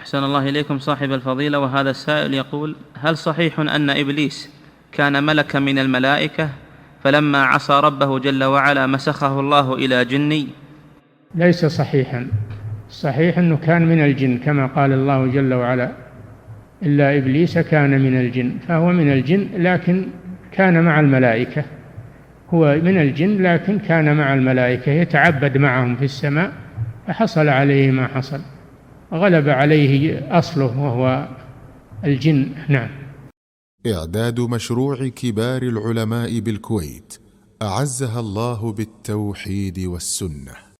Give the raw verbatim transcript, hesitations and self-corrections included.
أحسن الله إليكم صاحب الفضيلة. وهذا السائل يقول: هل صحيح أن إبليس كان ملكا من الملائكة فلما عصى ربه جل وعلا مسخه الله إلى جني؟ ليس صحيحا. صحيح أنه كان من الجن كما قال الله جل وعلا: إلا إبليس كان من الجن، فهو من الجن لكن كان مع الملائكة. هو من الجن لكن كان مع الملائكة يتعبد معهم في السماء، فحصل عليه ما حصل، غلب عليه أصله وهو الجن. نعم. إعداد مشروع كبار العلماء بالكويت أعزها الله بالتوحيد والسنة.